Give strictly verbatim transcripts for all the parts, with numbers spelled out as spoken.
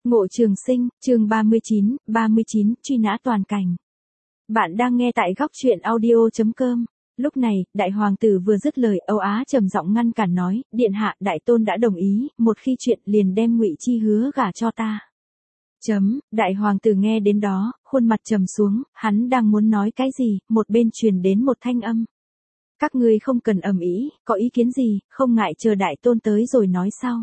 Ngộ Trường Sinh, chương ba mươi chín, ba mươi chín, truy nã toàn cảnh. Bạn đang nghe tại góc truyện audio chấm com. Lúc này, đại hoàng tử vừa dứt lời, Âu Á trầm giọng ngăn cản nói, điện hạ, đại tôn đã đồng ý, một khi chuyện liền đem Ngụy Chi hứa gả cho ta. Chấm, đại hoàng tử nghe đến đó, khuôn mặt trầm xuống, hắn đang muốn nói cái gì, một bên truyền đến một thanh âm. Các ngươi không cần ầm ĩ, có ý kiến gì, không ngại chờ đại tôn tới rồi nói sau.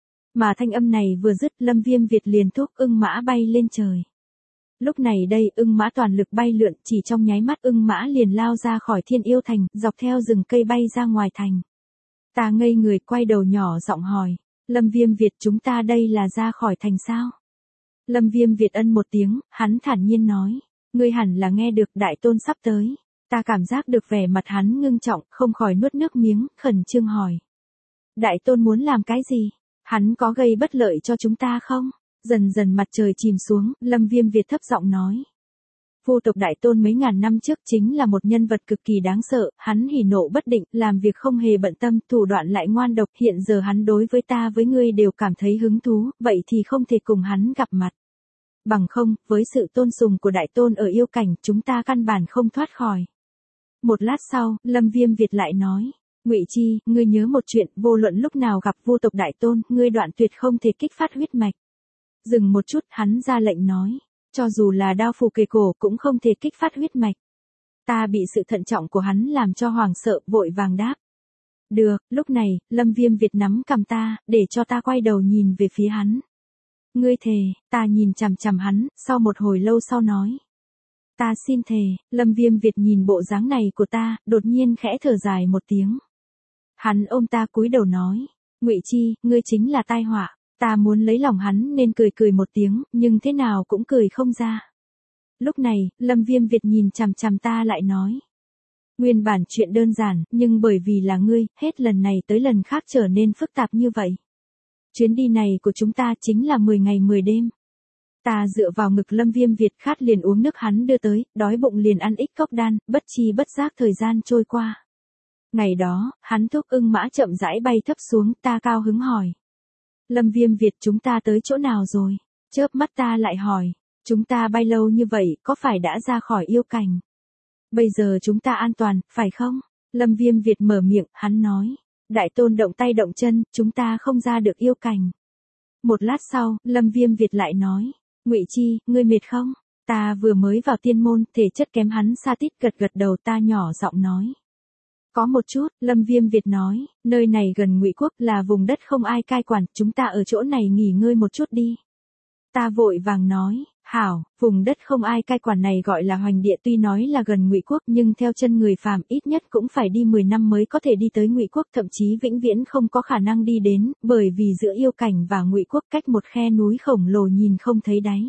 Mà thanh âm này vừa dứt, Lâm Viêm Việt liền thúc ưng mã bay lên trời. Lúc này đây, ưng mã toàn lực bay lượn, chỉ trong nháy mắt ưng mã liền lao ra khỏi Thiên Yêu Thành, dọc theo rừng cây bay ra ngoài thành. Ta ngây người quay đầu nhỏ giọng hỏi, Lâm Viêm Việt, chúng ta đây là ra khỏi thành sao? Lâm Viêm Việt ân một tiếng, hắn thản nhiên nói, ngươi hẳn là nghe được đại tôn sắp tới. Ta cảm giác được vẻ mặt hắn ngưng trọng, không khỏi nuốt nước miếng, khẩn trương hỏi. Đại tôn muốn làm cái gì? Hắn có gây bất lợi cho chúng ta không? Dần dần mặt trời chìm xuống, Lâm Viêm Việt thấp giọng nói. Vu tộc đại tôn mấy ngàn năm trước chính là một nhân vật cực kỳ đáng sợ, hắn hỉ nộ bất định, làm việc không hề bận tâm, thủ đoạn lại ngoan độc, hiện giờ hắn đối với ta với ngươi đều cảm thấy hứng thú, vậy thì không thể cùng hắn gặp mặt. Bằng không, với sự tôn sùng của đại tôn ở yêu cảnh, chúng ta căn bản không thoát khỏi. Một lát sau, Lâm Viêm Việt lại nói. Ngụy Chi, ngươi nhớ một chuyện, vô luận lúc nào gặp Vu tộc đại tôn, ngươi đoạn tuyệt không thể kích phát huyết mạch. Dừng một chút, hắn ra lệnh nói, cho dù là đao phù kề cổ cũng không thể kích phát huyết mạch. Ta bị sự thận trọng của hắn làm cho hoảng sợ, vội vàng đáp. Được, lúc này, Lâm Viêm Việt nắm cầm ta, để cho ta quay đầu nhìn về phía hắn. Ngươi thề, ta nhìn chằm chằm hắn, sau một hồi lâu sau nói. Ta xin thề, Lâm Viêm Việt nhìn bộ dáng này của ta, đột nhiên khẽ thở dài một tiếng. Hắn ôm ta cúi đầu nói, Ngụy Chi, ngươi chính là tai họa. Ta muốn lấy lòng hắn nên cười cười một tiếng, nhưng thế nào cũng cười không ra. Lúc này, Lâm Viêm Việt nhìn chằm chằm ta lại nói. Nguyên bản chuyện đơn giản, nhưng bởi vì là ngươi, hết lần này tới lần khác trở nên phức tạp như vậy. Chuyến đi này của chúng ta chính là mười ngày mười đêm. Ta dựa vào ngực Lâm Viêm Việt, khát liền uống nước hắn đưa tới, đói bụng liền ăn ít cốc đan, bất chi bất giác thời gian trôi qua. Ngày đó, hắn thúc ưng mã chậm rãi bay thấp xuống, ta cao hứng hỏi. Lâm Viêm Việt, chúng ta tới chỗ nào rồi? Chớp mắt ta lại hỏi, chúng ta bay lâu như vậy, có phải đã ra khỏi yêu cảnh? Bây giờ chúng ta an toàn, phải không? Lâm Viêm Việt mở miệng, hắn nói. Đại tôn động tay động chân, chúng ta không ra được yêu cảnh. Một lát sau, Lâm Viêm Việt lại nói. Ngụy Chi, ngươi mệt không? Ta vừa mới vào tiên môn, thể chất kém hắn xa tít, gật gật đầu, ta nhỏ giọng nói. Có một chút, Lâm Viêm Việt nói, nơi này gần Ngụy Quốc là vùng đất không ai cai quản, chúng ta ở chỗ này nghỉ ngơi một chút đi. Ta vội vàng nói, hảo, vùng đất không ai cai quản này gọi là Hoành Địa, tuy nói là gần Ngụy Quốc nhưng theo chân người phàm ít nhất cũng phải đi mười năm mới có thể đi tới Ngụy Quốc, thậm chí vĩnh viễn không có khả năng đi đến, bởi vì giữa yêu cảnh và Ngụy Quốc cách một khe núi khổng lồ nhìn không thấy đáy.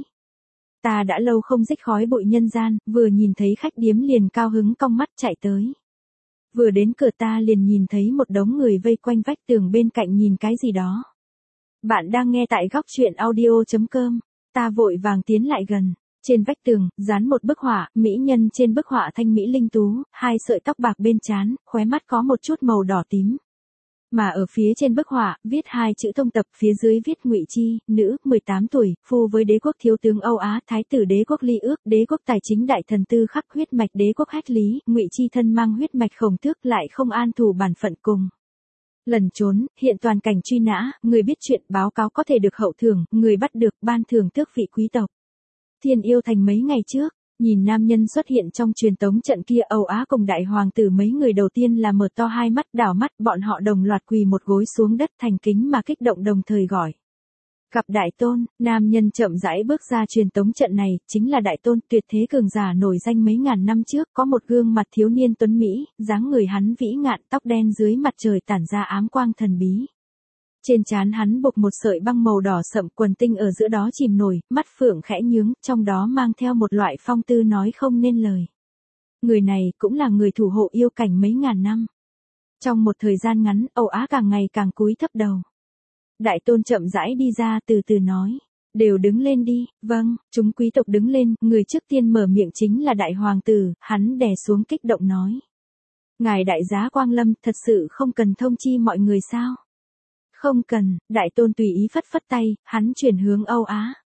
Ta đã lâu không rích khói bụi nhân gian, vừa nhìn thấy khách điếm liền cao hứng cong mắt chạy tới. Vừa đến cửa ta liền nhìn thấy một đống người vây quanh vách tường bên cạnh nhìn cái gì đó. Bạn đang nghe tại góc truyện audio chấm com. Ta vội vàng tiến lại gần. Trên vách tường, dán một bức họa, mỹ nhân trên bức họa thanh mỹ linh tú, hai sợi tóc bạc bên trán, khóe mắt có một chút màu đỏ tím. Mà ở phía trên bức họa, viết hai chữ thông tập, phía dưới viết Ngụy Chi, nữ, mười tám tuổi, phu với đế quốc thiếu tướng Âu Á, thái tử đế quốc Ly Ước, đế quốc tài chính đại thần Tư Khắc, huyết mạch đế quốc Hách Lý, Ngụy Chi thân mang huyết mạch Khổng Tước, lại không an thủ bản phận cùng. Lần trốn, hiện toàn cảnh truy nã, người biết chuyện báo cáo có thể được hậu thưởng, người bắt được ban thưởng tước vị quý tộc. Thiên Yêu Thành mấy ngày trước. Nhìn nam nhân xuất hiện trong truyền tống trận kia, Âu Á cùng đại hoàng tử mấy người đầu tiên là mở to hai mắt, đảo mắt, bọn họ đồng loạt quỳ một gối xuống đất thành kính mà kích động đồng thời gọi. Gặp đại tôn, nam nhân chậm rãi bước ra truyền tống trận này, chính là đại tôn, tuyệt thế cường giả nổi danh mấy ngàn năm trước, có một gương mặt thiếu niên tuấn Mỹ, dáng người hắn vĩ ngạn, tóc đen dưới mặt trời tản ra ám quang thần bí. Trên trán hắn buộc một sợi băng màu đỏ sậm, quần tinh ở giữa đó chìm nổi, mắt phượng khẽ nhướng, trong đó mang theo một loại phong tư nói không nên lời. Người này cũng là người thủ hộ yêu cảnh mấy ngàn năm. Trong một thời gian ngắn, Âu Á càng ngày càng cúi thấp đầu. Đại tôn chậm rãi đi ra, từ từ nói. Đều đứng lên đi. Vâng, chúng quý tộc đứng lên, người trước tiên mở miệng chính là đại hoàng tử, hắn đè xuống kích động nói. Ngài đại giá Quang Lâm, thật sự không cần thông chi mọi người sao? Không cần, đại tôn tùy ý phất phất tay, hắn chuyển hướng Âu Á.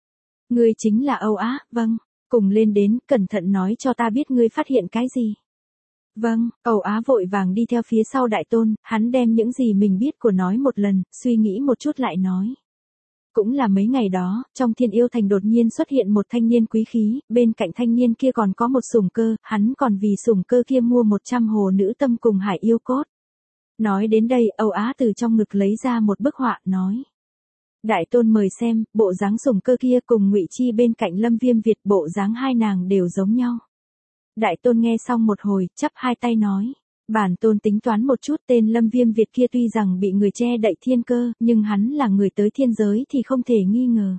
Ngươi chính là Âu Á, vâng. Cùng lên đến, cẩn thận nói cho ta biết ngươi phát hiện cái gì. Vâng, Âu Á vội vàng đi theo phía sau Đại Tôn, hắn đem những gì mình biết của nói một lần, suy nghĩ một chút lại nói. Cũng là mấy ngày đó, trong Thiên Yêu Thành đột nhiên xuất hiện một thanh niên quý khí, bên cạnh thanh niên kia còn có một sủng cơ, hắn còn vì sủng cơ kia mua một trăm hồ nữ tâm cùng hải yêu cốt. Nói đến đây, Âu Á từ trong ngực lấy ra một bức họa, nói. Đại Tôn mời xem, bộ dáng sủng cơ kia cùng Ngụy Chi bên cạnh Lâm Viêm Việt, bộ dáng hai nàng đều giống nhau. Đại Tôn nghe xong một hồi, chắp hai tay nói. Bản Tôn tính toán một chút, tên Lâm Viêm Việt kia tuy rằng bị người che đậy thiên cơ, nhưng hắn là người tới thiên giới thì không thể nghi ngờ.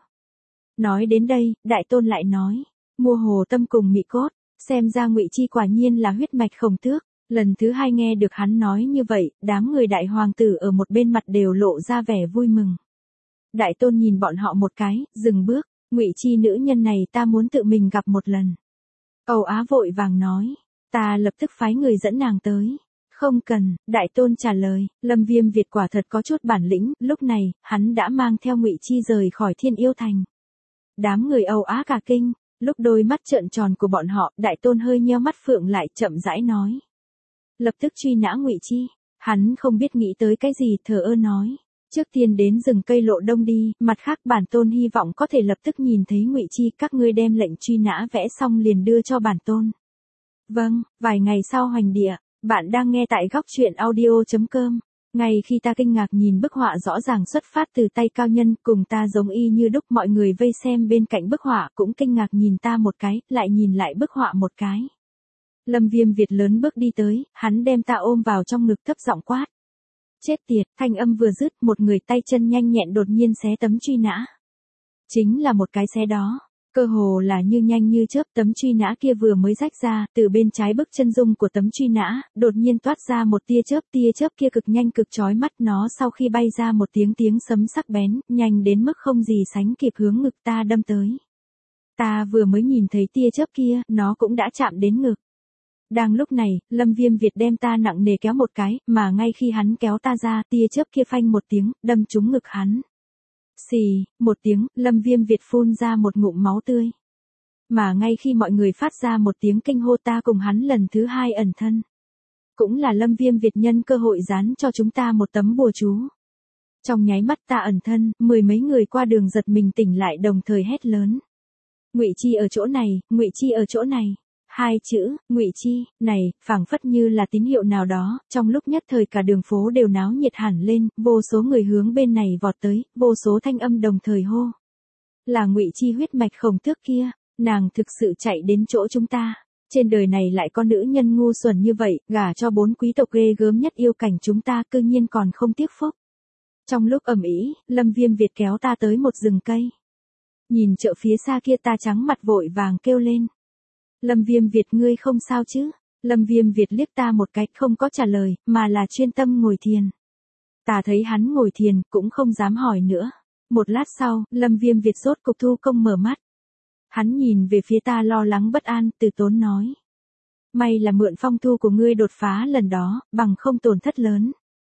Nói đến đây, Đại Tôn lại nói. Mua hồ tâm cùng mị cốt, xem ra Ngụy Chi quả nhiên là huyết mạch Khổng Tước. Lần thứ hai nghe được hắn nói như vậy, đám người đại hoàng tử ở một bên mặt đều lộ ra vẻ vui mừng. Đại Tôn nhìn bọn họ một cái, dừng bước. Ngụy Chi nữ nhân này ta muốn tự mình gặp một lần. Âu Á vội vàng nói. Ta lập tức phái người dẫn nàng tới. Không cần, Đại Tôn trả lời. Lâm Viêm Việt quả thật có chút bản lĩnh. Lúc này, hắn đã mang theo Ngụy Chi rời khỏi Thiên Yêu Thành. Đám người Âu Á cả kinh. Lúc đôi mắt trợn tròn của bọn họ, Đại Tôn hơi nheo mắt phượng lại, chậm rãi nói. Lập tức truy nã Ngụy Chi. Hắn không biết nghĩ tới cái gì, thờ ơ nói. Trước tiên đến rừng cây Lộ Đông đi, mặt khác bản Tôn hy vọng có thể lập tức nhìn thấy Ngụy Chi, các ngươi đem lệnh truy nã vẽ xong liền đưa cho bản Tôn. Vâng, vài ngày sau hoành địa, bạn đang nghe tại góc truyện audio chấm com. Ngay khi ta kinh ngạc nhìn bức họa rõ ràng xuất phát từ tay cao nhân, cùng ta giống y như đúc, mọi người vây xem bên cạnh bức họa cũng kinh ngạc nhìn ta một cái, lại nhìn lại bức họa một cái. Lâm Viêm Việt lớn bước đi tới, hắn đem ta ôm vào trong ngực thấp giọng quát. Chết tiệt, thanh âm vừa dứt, một người tay chân nhanh nhẹn đột nhiên xé tấm truy nã. Chính là một cái xé đó. Cơ hồ là như nhanh như chớp, tấm truy nã kia vừa mới rách ra, từ bên trái bức chân dung của tấm truy nã, đột nhiên toát ra một tia chớp, tia chớp kia cực nhanh cực chói mắt, nó sau khi bay ra một tiếng tiếng sấm sắc bén, nhanh đến mức không gì sánh kịp hướng ngực ta đâm tới. Ta vừa mới nhìn thấy tia chớp kia, nó cũng đã chạm đến ngực. Đang lúc này, Lâm Viêm Việt đem ta nặng nề kéo một cái, mà ngay khi hắn kéo ta ra, tia chớp kia phanh một tiếng, đâm trúng ngực hắn. Xì, một tiếng, Lâm Viêm Việt phun ra một ngụm máu tươi. Mà ngay khi mọi người phát ra một tiếng kinh hô, ta cùng hắn lần thứ hai ẩn thân. Cũng là Lâm Viêm Việt nhân cơ hội dán cho chúng ta một tấm bùa chú. Trong nháy mắt ta ẩn thân, mười mấy người qua đường giật mình tỉnh lại đồng thời hét lớn. Ngụy Chi ở chỗ này, Ngụy Chi ở chỗ này. Hai chữ, Ngụy Chi, này, phảng phất như là tín hiệu nào đó, trong lúc nhất thời cả đường phố đều náo nhiệt hẳn lên, vô số người hướng bên này vọt tới, vô số thanh âm đồng thời hô. Là Ngụy Chi huyết mạch Khổng Tước kia, nàng thực sự chạy đến chỗ chúng ta. Trên đời này lại có nữ nhân ngu xuẩn như vậy, gả cho bốn quý tộc ghê gớm nhất yêu cảnh chúng ta, cư nhiên còn không tiếc phúc. Trong lúc ầm ĩ, Lâm Viêm Việt kéo ta tới một rừng cây. Nhìn chợ phía xa kia ta trắng mặt vội vàng kêu lên. Lâm Viêm Việt ngươi không sao chứ? Lâm Viêm Việt liếc ta một cái, không có trả lời, mà là chuyên tâm ngồi thiền. Ta thấy hắn ngồi thiền, cũng không dám hỏi nữa. Một lát sau, Lâm Viêm Việt rốt cục thu công mở mắt. Hắn nhìn về phía ta lo lắng bất an, từ tốn nói. May là mượn phong thu của ngươi đột phá lần đó, bằng không tổn thất lớn.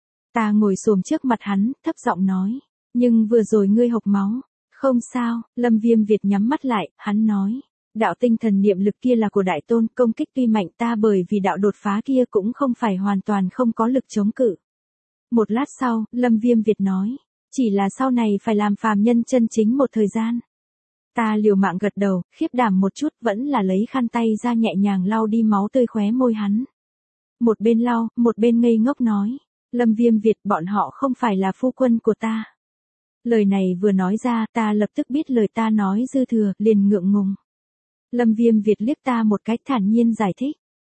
Ta ngồi xổm trước mặt hắn, thấp giọng nói. Nhưng vừa rồi ngươi hộc máu. Không sao, Lâm Viêm Việt nhắm mắt lại, hắn nói. Đạo tinh thần niệm lực kia là của Đại Tôn, công kích tuy mạnh ta bởi vì đạo đột phá kia cũng không phải hoàn toàn không có lực chống cự. Một lát sau, Lâm Viêm Việt nói, chỉ là sau này phải làm phàm nhân chân chính một thời gian. Ta liều mạng gật đầu, khiếp đảm một chút, vẫn là lấy khăn tay ra nhẹ nhàng lau đi máu tươi khóe môi hắn. Một bên lau, một bên ngây ngốc nói, Lâm Viêm Việt bọn họ không phải là phu quân của ta. Lời này vừa nói ra, ta lập tức biết lời ta nói dư thừa, liền ngượng ngùng. Lâm Viêm Việt liếc ta một cái thản nhiên giải thích.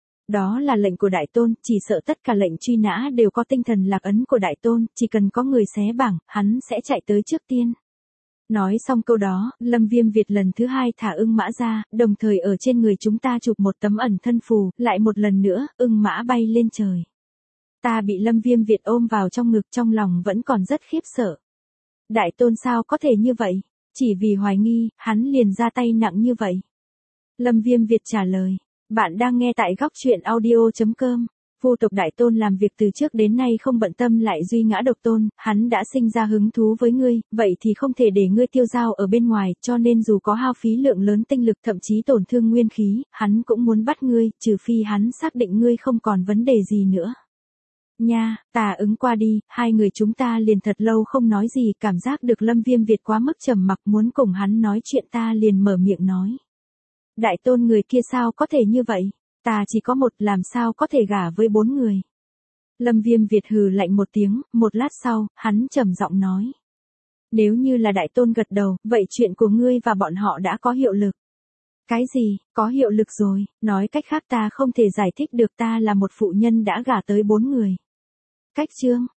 Đó là lệnh của Đại Tôn, chỉ sợ tất cả lệnh truy nã đều có tinh thần lạc ấn của Đại Tôn, chỉ cần có người xé bảng, hắn sẽ chạy tới trước tiên. Nói xong câu đó, Lâm Viêm Việt lần thứ hai thả ưng mã ra, đồng thời ở trên người chúng ta chụp một tấm ẩn thân phù, lại một lần nữa, ưng mã bay lên trời. Ta bị Lâm Viêm Việt ôm vào trong ngực, trong lòng vẫn còn rất khiếp sợ. Đại Tôn sao có thể như vậy? Chỉ vì hoài nghi, hắn liền ra tay nặng như vậy. Lâm Viêm Việt trả lời, bạn đang nghe tại góc truyện audio chấm com. Vu tộc đại tôn làm việc từ trước đến nay không bận tâm lại duy ngã độc tôn, hắn đã sinh ra hứng thú với ngươi, vậy thì không thể để ngươi tiêu dao ở bên ngoài, cho nên dù có hao phí lượng lớn tinh lực thậm chí tổn thương nguyên khí, hắn cũng muốn bắt ngươi, trừ phi hắn xác định ngươi không còn vấn đề gì nữa. Nha, ta ứng qua đi, hai người chúng ta liền thật lâu không nói gì, cảm giác được Lâm Viêm Việt quá mức trầm mặc, muốn cùng hắn nói chuyện ta liền mở miệng nói. Đại tôn người kia sao có thể như vậy? Ta chỉ có một, làm sao có thể gả với bốn người? Lâm Viêm Việt hừ lạnh một tiếng, một lát sau, hắn trầm giọng nói. Nếu như là đại tôn gật đầu, vậy chuyện của ngươi và bọn họ đã có hiệu lực. Cái gì, có hiệu lực rồi, nói cách khác ta không thể giải thích được ta là một phụ nhân đã gả tới bốn người. Cách chương,